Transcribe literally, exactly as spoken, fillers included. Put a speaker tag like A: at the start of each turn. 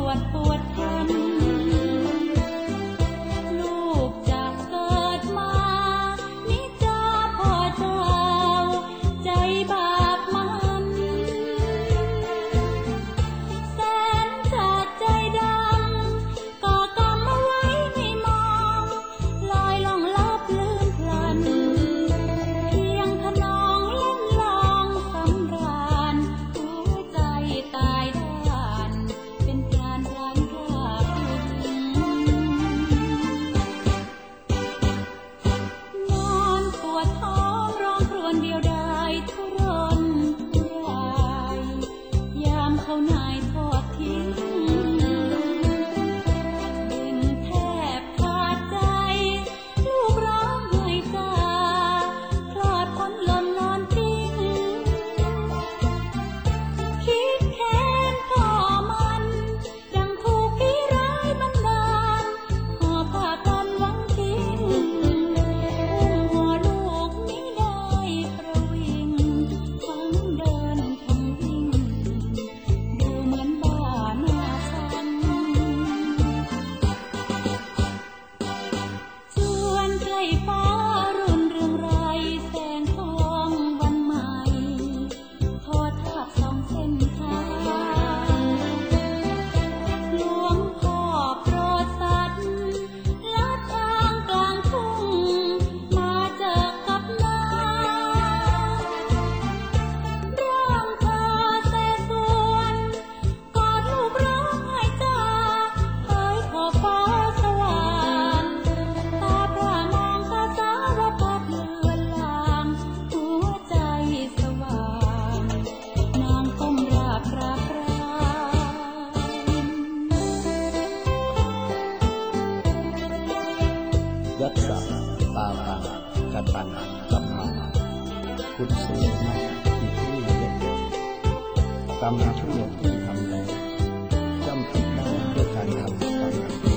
A: วดปวดพันลูกจากเกิดมานิจาพ่อเจ้าใจบาปมันแสนขาดใจดำก่อกรรมเอาไว้ไม่มองลอยล่องลับลืมพลันเพียงขนองเล่นลองสำราญหัวใจตายด้านเป็นการร้านกล้าพึงนอนปวดท้องร้องครวญเดียวดายทุรนทุรายยามเขานายทอดทิ้งดึงแทบขาดใจลูกร้องไห้ตาคลอดพ้นหล่นนอนทิ้งคิดแค้นพ่อมันดังถูกผีร้ายบันดาลห่อผ้ากันหวังทิ้งอุ้มหัวลูกไม่ได้ประวิงทั้งเดินทั้งวิ่งดูเหมือนบ้าหน้าสั่นจวนใกล้ฟ้ารุ่นเรืองไรแสงทองวันใหม่ทอทาบสองเส้นทางหลวงพ่อโปรดสัตว์ลัดทางกลางทุ่งมาเจอกับนาร่างเธอแสส่วนกอดลูกร้องไห้จ้าเอ่ยขอฟ้าสว่างตาพร่ามองตาสารพัดเลือนลางหัวใจสว่างนางก้มราบกราบกราน
B: ยัสสะตาปังกตังกัมมังพุทโธนะอิทิเยกรรมชั่วที่ทำแล้วย่อมผิดได้ด้วยการทำกรรม